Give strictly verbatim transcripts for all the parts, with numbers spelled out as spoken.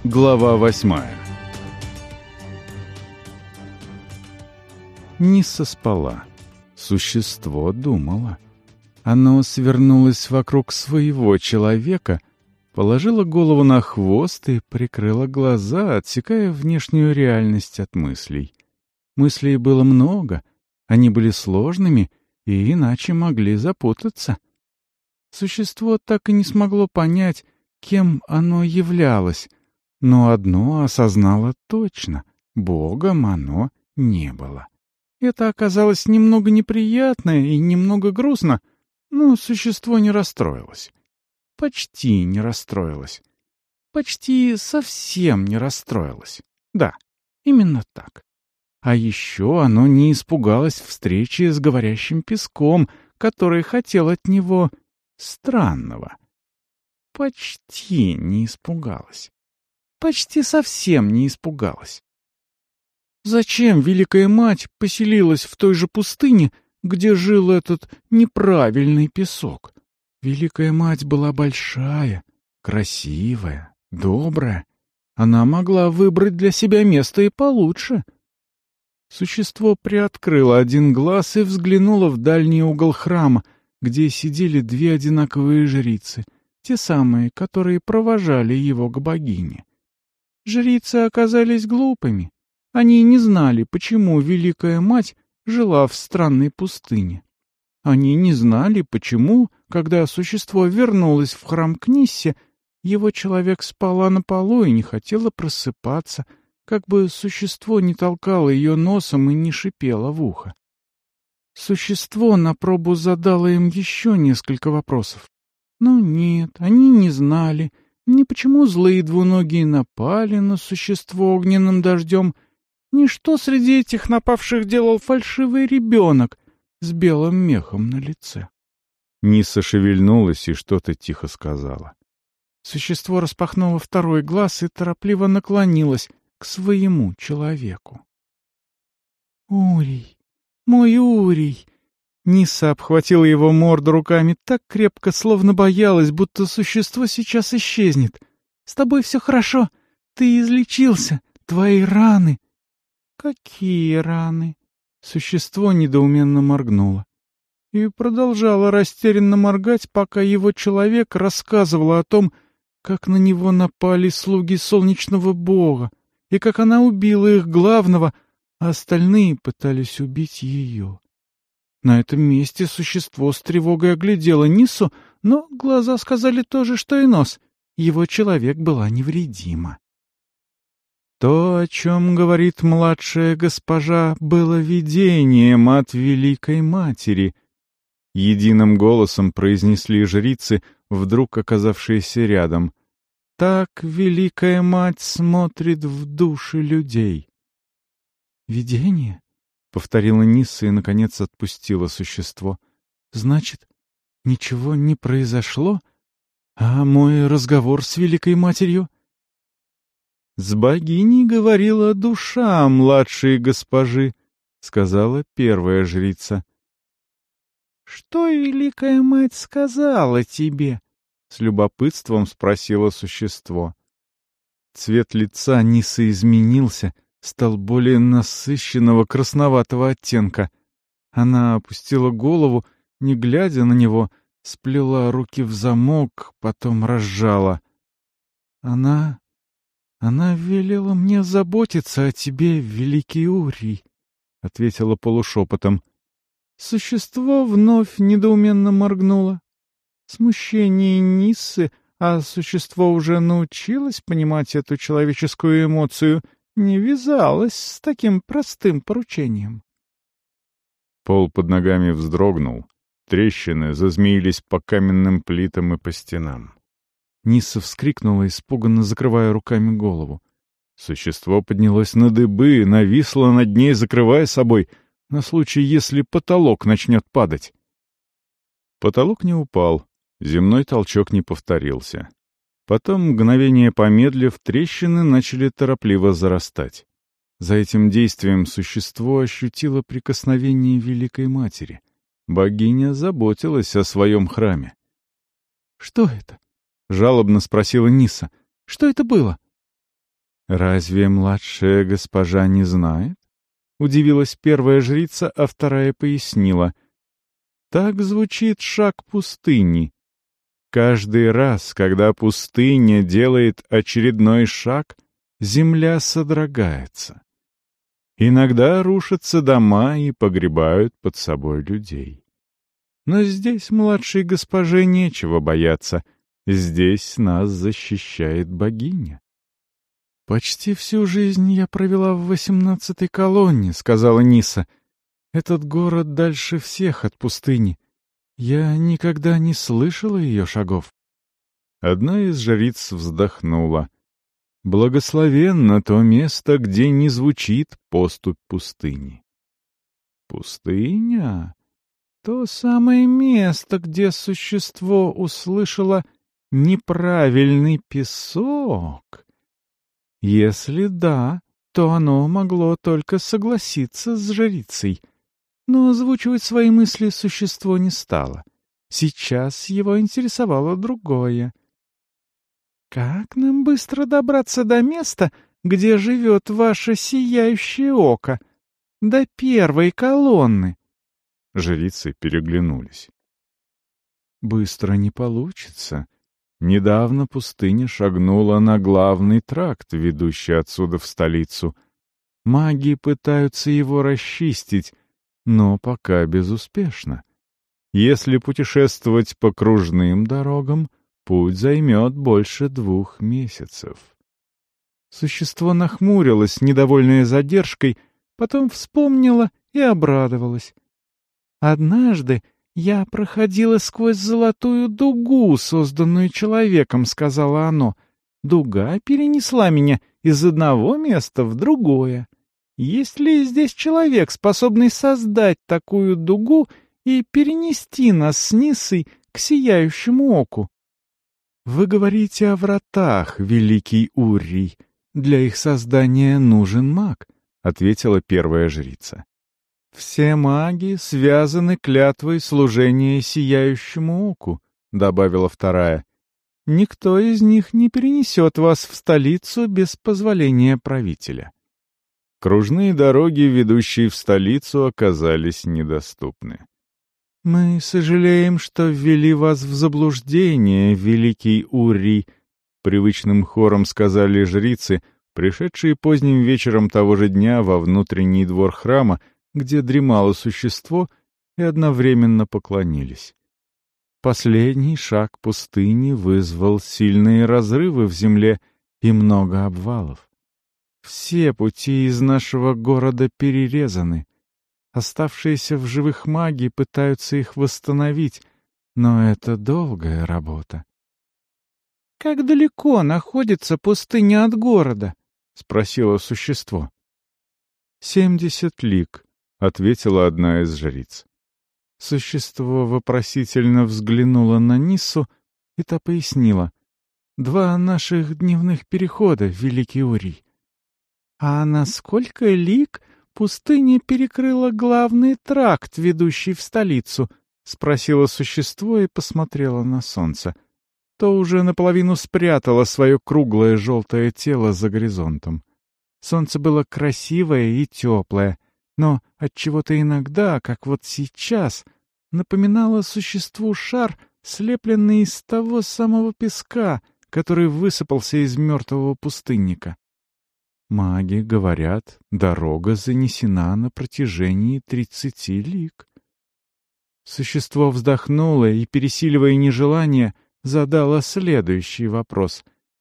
Глава восьмая. Нисса спала. Существо думало. Оно свернулось вокруг своего человека, положило голову на хвост и прикрыло глаза, отсекая внешнюю реальность от мыслей. Мыслей было много, они были сложными и иначе могли запутаться. Существо так и не смогло понять, кем оно являлось, но одно осознало точно — Богом оно не было. Это оказалось немного неприятно и немного грустно, но существо не расстроилось. Почти не расстроилось. Почти совсем не расстроилось. Да, именно так. А еще оно не испугалось встречи с говорящим песком, который хотел от него странного. Почти не испугалась. Почти совсем не испугалась. Зачем Великая Мать поселилась в той же пустыне, где жил этот неправильный песок? Великая Мать была большая, красивая, добрая. Она могла выбрать для себя место и получше. Существо приоткрыло один глаз и взглянуло в дальний угол храма, где сидели две одинаковые жрицы, те самые, которые провожали его к богине. Жрицы оказались глупыми. Они не знали, почему Великая Мать жила в странной пустыне. Они не знали, почему, когда существо вернулось в храм к Ниссе, его человек спала на полу и не хотела просыпаться, как бы существо не толкало ее носом и не шипело в ухо. Существо на пробу задало им еще несколько вопросов. Но нет, они не знали, ни почему злые двуногие напали на существо огненным дождем, ни что среди этих напавших делал фальшивый ребенок с белым мехом на лице. Нисса шевельнулась и что-то тихо сказала. Существо распахнуло второй глаз и торопливо наклонилось к своему человеку. «Урий, мой Урий!» Нисса обхватила его морду руками так крепко, словно боялась, будто существо сейчас исчезнет. «С тобой все хорошо. Ты излечился. Твои раны...» «Какие раны?» Существо недоуменно моргнуло. И продолжало растерянно моргать, пока его человек рассказывал о том, как на него напали слуги солнечного бога, и как она убила их главного, а остальные пытались убить ее. На этом месте существо с тревогой оглядело Ниссу, но глаза сказали то же, что и нос. Его человек была невредима. То, о чем говорит младшая госпожа, было видением от Великой Матери. Единым голосом произнесли жрицы, вдруг оказавшиеся рядом. Так Великая Мать смотрит в души людей. «Видение?» — повторила Нисса и, наконец, отпустила существо. «Значит, ничего не произошло? А мой разговор с Великой Матерью?» «С богиней говорила душа младшей госпожи», — сказала первая жрица. «Что Великая Мать сказала тебе?» — с любопытством спросило существо. Цвет лица Ниссы изменился, стал более насыщенного красноватого оттенка. Она опустила голову, не глядя на него, сплела руки в замок, потом разжала. Она... она велела мне заботиться о тебе, великий Урий, — ответила полушепотом. Существо вновь недоуменно моргнуло. Смущение Ниссы, а существо уже научилось понимать эту человеческую эмоцию, не вязалось с таким простым поручением. Пол под ногами вздрогнул. Трещины зазмеились по каменным плитам и по стенам. Нисса вскрикнула, испуганно закрывая руками голову. Существо поднялось на дыбы, нависло над ней, закрывая собой, на случай, если потолок начнет падать. Потолок не упал, земной толчок не повторился. Потом, мгновение помедлив, трещины начали торопливо зарастать. За этим действием существо ощутило прикосновение Великой Матери. Богиня заботилась о своем храме. «Что это?» — жалобно спросила Нисса. «Что это было?» «Разве младшая госпожа не знает?» — удивилась первая жрица, а вторая пояснила. «Так звучит шаг пустыни. Каждый раз, когда пустыня делает очередной шаг, земля содрогается. Иногда рушатся дома и погребают под собой людей. Но здесь младшей госпоже нечего бояться. Здесь нас защищает богиня». «Почти всю жизнь я провела в восемнадцатой колонне», — сказала Ниса. «Этот город дальше всех от пустыни. Я никогда не слышала ее шагов». Одна из жриц вздохнула. «Благословенно то место, где не звучит поступь пустыни». «Пустыня? То самое место, где существо услышало неправильный песок? Если да, то оно могло только согласиться с жрицей. Но озвучивать свои мысли существо не стало. Сейчас его интересовало другое. «Как нам быстро добраться до места, где живет ваше сияющее око? До первой колонны?» Жрицы переглянулись. «Быстро не получится. Недавно пустыня шагнула на главный тракт, ведущий отсюда в столицу. Маги пытаются его расчистить, но пока безуспешно. Если путешествовать по кружным дорогам, путь займет больше двух месяцев». Существо нахмурилось, недовольное задержкой, потом вспомнило и обрадовалось. «Однажды я проходила сквозь золотую дугу, созданную человеком», — сказала оно. «Дуга перенесла меня из одного места в другое. Есть ли здесь человек, способный создать такую дугу и перенести нас с Нисой к сияющему оку?» «Вы говорите о вратах, великий Уррий. Для их создания нужен маг», — ответила первая жрица. «Все маги связаны клятвой служения сияющему оку», — добавила вторая. «Никто из них не перенесет вас в столицу без позволения правителя». Кружные дороги, ведущие в столицу, оказались недоступны. «Мы сожалеем, что ввели вас в заблуждение, великий Уррий», — привычным хором сказали жрицы, пришедшие поздним вечером того же дня во внутренний двор храма, где дремало существо, и одновременно поклонились. Последний шаг пустыни вызвал сильные разрывы в земле и много обвалов. Все пути из нашего города перерезаны. Оставшиеся в живых маги пытаются их восстановить, но это долгая работа. «Как далеко находится пустыня от города?» — спросило существо. «Семьдесят лиг», — ответила одна из жриц. Существо вопросительно взглянуло на Ниссу, и та пояснила. «Два наших дневных перехода, великий Урий». «А на сколько лиг пустыня перекрыла главный тракт, ведущий в столицу?» — спросило существо и посмотрело на солнце. То уже наполовину спрятало свое круглое желтое тело за горизонтом. Солнце было красивое и теплое, но отчего-то иногда, как вот сейчас, напоминало существу шар, слепленный из того самого песка, который высыпался из мертвого пустынника. Маги говорят, дорога занесена на протяжении тридцати лиг. Существо вздохнуло и, пересиливая нежелание, задало следующий вопрос.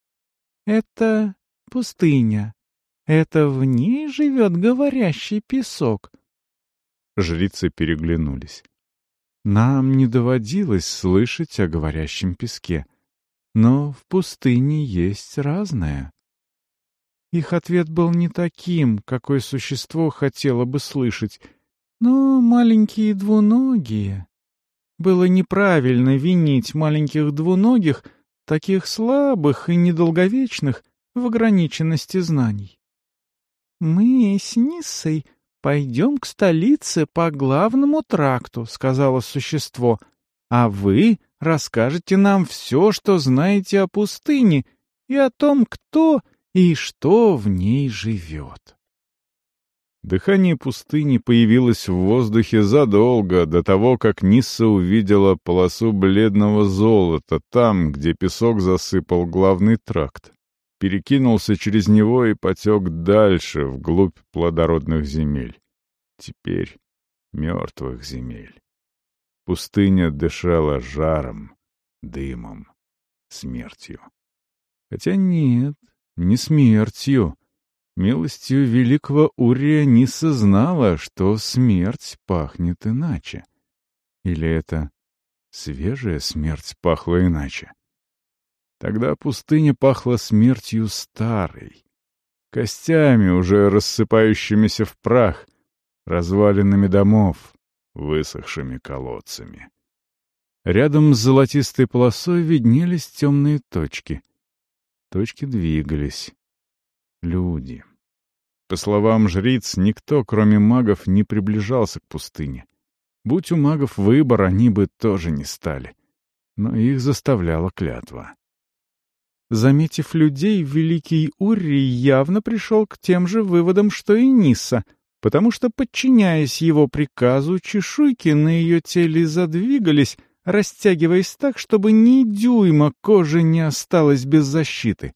«Это пустыня. Это в ней живет говорящий песок?» Жрицы переглянулись. «Нам не доводилось слышать о говорящем песке, но в пустыне есть разное». Их ответ был не таким, какой существо хотело бы слышать, но маленькие двуногие. Было неправильно винить маленьких двуногих, таких слабых и недолговечных, в ограниченности знаний. «Мы с Ниссой пойдем к столице по главному тракту», — сказала существо, «а вы расскажете нам все, что знаете о пустыне, и о том, кто и что в ней живет. Дыхание пустыни появилось в воздухе задолго до того, как Нисса увидела полосу бледного золота там, где песок засыпал главный тракт, перекинулся через него и потек дальше, вглубь плодородных земель. Теперь мертвых земель. Пустыня дышала жаром, дымом, смертью. Хотя нет, не смертью. Милостью великого Урия Нисса знала, что смерть пахнет иначе. Или это свежая смерть пахла иначе? Тогда пустыня пахла смертью старой, костями, уже рассыпающимися в прах, развалинами домов, высохшими колодцами. Рядом с золотистой полосой виднелись темные точки. Точки двигались. Люди. По словам жриц, никто, кроме магов, не приближался к пустыне. Будь у магов выбор, они бы тоже не стали. Но их заставляла клятва. Заметив людей, великий Урий явно пришел к тем же выводам, что и Нисса, потому что, подчиняясь его приказу, чешуйки на ее теле задвигались, растягиваясь так, чтобы ни дюйма кожи не осталось без защиты.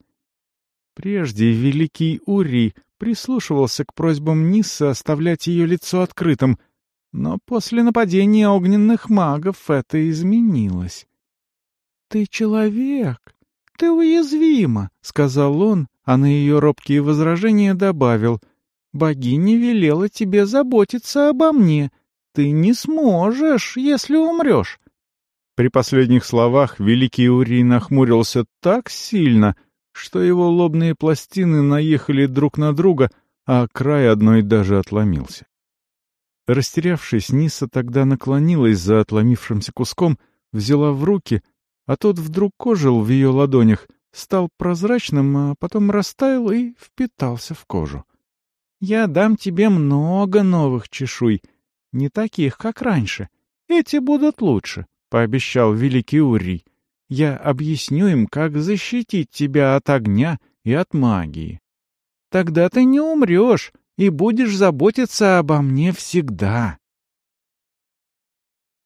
Прежде великий Урий прислушивался к просьбам Ниссы оставлять ее лицо открытым, но после нападения огненных магов это изменилось. «Ты человек, ты уязвима», — сказал он, а на ее робкие возражения добавил: «Богиня велела тебе заботиться обо мне. Ты не сможешь, если умрешь». При последних словах великий Урий нахмурился так сильно, что его лобные пластины наехали друг на друга, а край одной даже отломился. Растерявшись, Нисса тогда наклонилась за отломившимся куском, взяла в руки, а тот вдруг ожил в ее ладонях, стал прозрачным, а потом растаял и впитался в кожу. «Я дам тебе много новых чешуй, не таких, как раньше. Эти будут лучше», — пообещал великий Урий. «Я объясню им, как защитить тебя от огня и от магии. Тогда ты не умрешь и будешь заботиться обо мне всегда».